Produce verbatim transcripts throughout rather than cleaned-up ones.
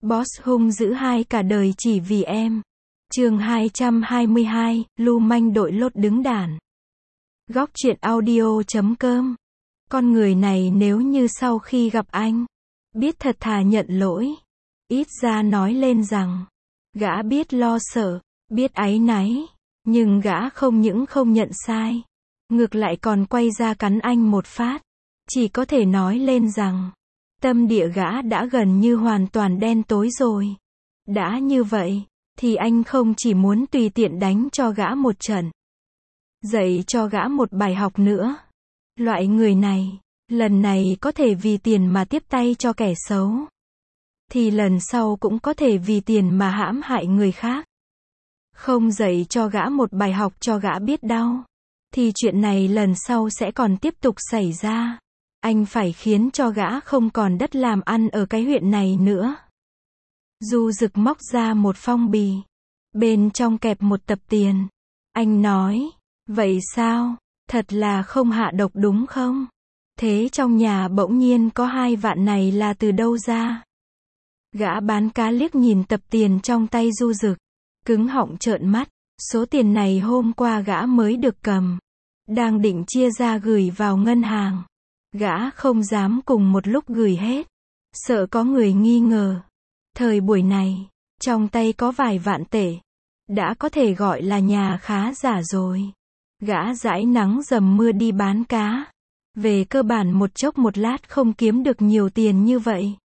Boss hung dữ hai cả đời chỉ vì em. Chương hai trăm hai mươi hai, lưu manh đội lốt đứng đàn. Góc truyện audio chấm com. Con người này nếu như sau khi gặp anh, biết thật thà nhận lỗi, ít ra nói lên rằng, gã biết lo sợ, biết áy náy, nhưng gã không những không nhận sai, ngược lại còn quay ra cắn anh một phát, chỉ có thể nói lên rằng, tâm địa gã đã gần như hoàn toàn đen tối rồi. Đã như vậy, thì anh không chỉ muốn tùy tiện đánh cho gã một trận, dạy cho gã một bài học nữa. Loại người này, lần này có thể vì tiền mà tiếp tay cho kẻ xấu, thì lần sau cũng có thể vì tiền mà hãm hại người khác. Không dạy cho gã một bài học cho gã biết đau, thì chuyện này lần sau sẽ còn tiếp tục xảy ra. Anh phải khiến cho gã không còn đất làm ăn ở cái huyện này nữa. Du Dực móc ra một phong bì, bên trong kẹp một tập tiền. Anh nói, vậy sao, thật là không hạ độc đúng không? Thế trong nhà bỗng nhiên có hai vạn này là từ đâu ra? Gã bán cá liếc nhìn tập tiền trong tay Du Dực, cứng họng trợn mắt. Số tiền này hôm qua gã mới được cầm, đang định chia ra gửi vào ngân hàng. Gã không dám cùng một lúc gửi hết, sợ có người nghi ngờ. Thời buổi này, trong tay có vài vạn tệ, đã có thể gọi là nhà khá giả rồi. Gã dãi nắng dầm mưa đi bán cá, về cơ bản một chốc một lát không kiếm được nhiều tiền như vậy.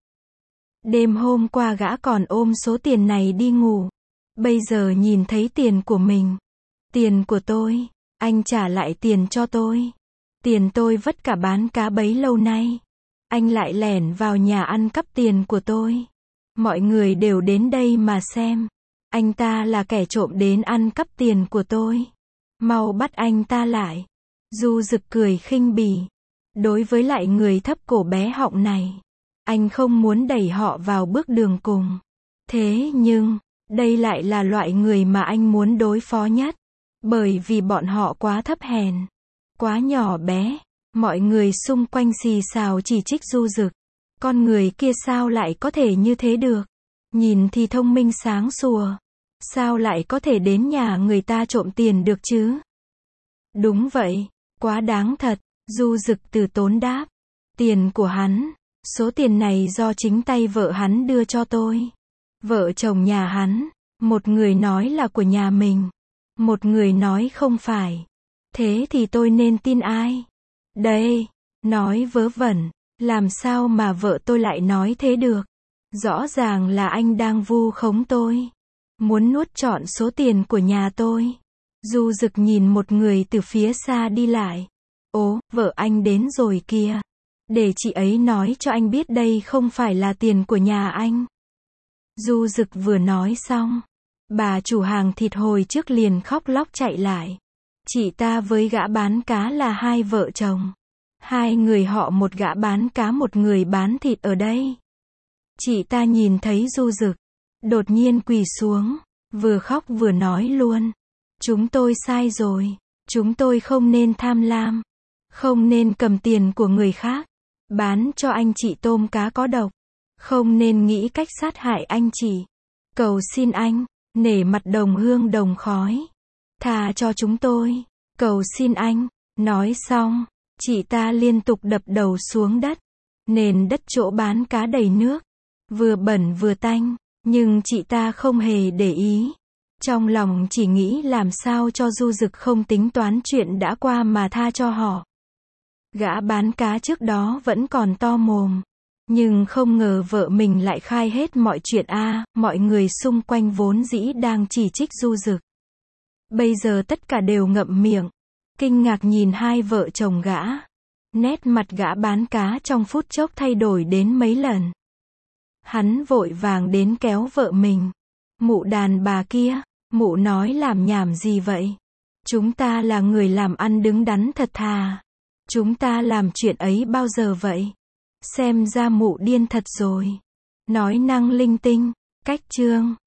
Đêm hôm qua gã còn ôm số tiền này đi ngủ, bây giờ nhìn thấy tiền của mình. Tiền của tôi, anh trả lại tiền cho tôi. Tiền tôi vất cả bán cá bấy lâu nay, anh lại lẻn vào nhà ăn cắp tiền của tôi. Mọi người đều đến đây mà xem, anh ta là kẻ trộm đến ăn cắp tiền của tôi. Mau bắt anh ta lại. Du Dực cười khinh bỉ. Đối với lại người thấp cổ bé họng này, anh không muốn đẩy họ vào bước đường cùng. Thế nhưng, đây lại là loại người mà anh muốn đối phó nhất. Bởi vì bọn họ quá thấp hèn, quá nhỏ bé. Mọi người xung quanh xì xào chỉ trích Du Dực. Con người kia sao lại có thể như thế được? Nhìn thì thông minh sáng sủa, sao lại có thể đến nhà người ta trộm tiền được chứ? Đúng vậy, quá đáng thật. Du Dực từ tốn đáp. Tiền của hắn, số tiền này do chính tay vợ hắn đưa cho tôi. Vợ chồng nhà hắn, một người nói là của nhà mình, một người nói không phải. Thế thì tôi nên tin ai? Đây, nói vớ vẩn, làm sao mà vợ tôi lại nói thế được? Rõ ràng là anh đang vu khống tôi, muốn nuốt trọn số tiền của nhà tôi. Du Dực nhìn một người từ phía xa đi lại. Ố, vợ anh đến rồi kìa. Để chị ấy nói cho anh biết đây không phải là tiền của nhà anh. Du Dực vừa nói xong, bà chủ hàng thịt hồi trước liền khóc lóc chạy lại. Chị ta với gã bán cá là hai vợ chồng. Hai người họ, một gã bán cá một người bán thịt ở đây. Chị ta nhìn thấy Du Dực, đột nhiên quỳ xuống, vừa khóc vừa nói luôn. Chúng tôi sai rồi, chúng tôi không nên tham lam, không nên cầm tiền của người khác, bán cho anh chị tôm cá có độc, không nên nghĩ cách sát hại anh chị. Cầu xin anh, nể mặt đồng hương đồng khói, tha cho chúng tôi, cầu xin anh. Nói xong, chị ta liên tục đập đầu xuống đất. Nền đất chỗ bán cá đầy nước, vừa bẩn vừa tanh, nhưng chị ta không hề để ý. Trong lòng chỉ nghĩ làm sao cho Du Dực không tính toán chuyện đã qua mà tha cho họ. Gã bán cá trước đó vẫn còn to mồm, nhưng không ngờ vợ mình lại khai hết mọi chuyện a. À, mọi người xung quanh vốn dĩ đang chỉ trích Du Dực, bây giờ tất cả đều ngậm miệng, kinh ngạc nhìn hai vợ chồng gã. Nét mặt gã bán cá trong phút chốc thay đổi đến mấy lần. Hắn vội vàng đến kéo vợ mình. Mụ đàn bà kia, mụ nói làm nhảm gì vậy? Chúng ta là người làm ăn đứng đắn thật thà. Chúng ta làm chuyện ấy bao giờ vậy? Xem ra mụ điên thật rồi. Nói năng linh tinh, cách chương.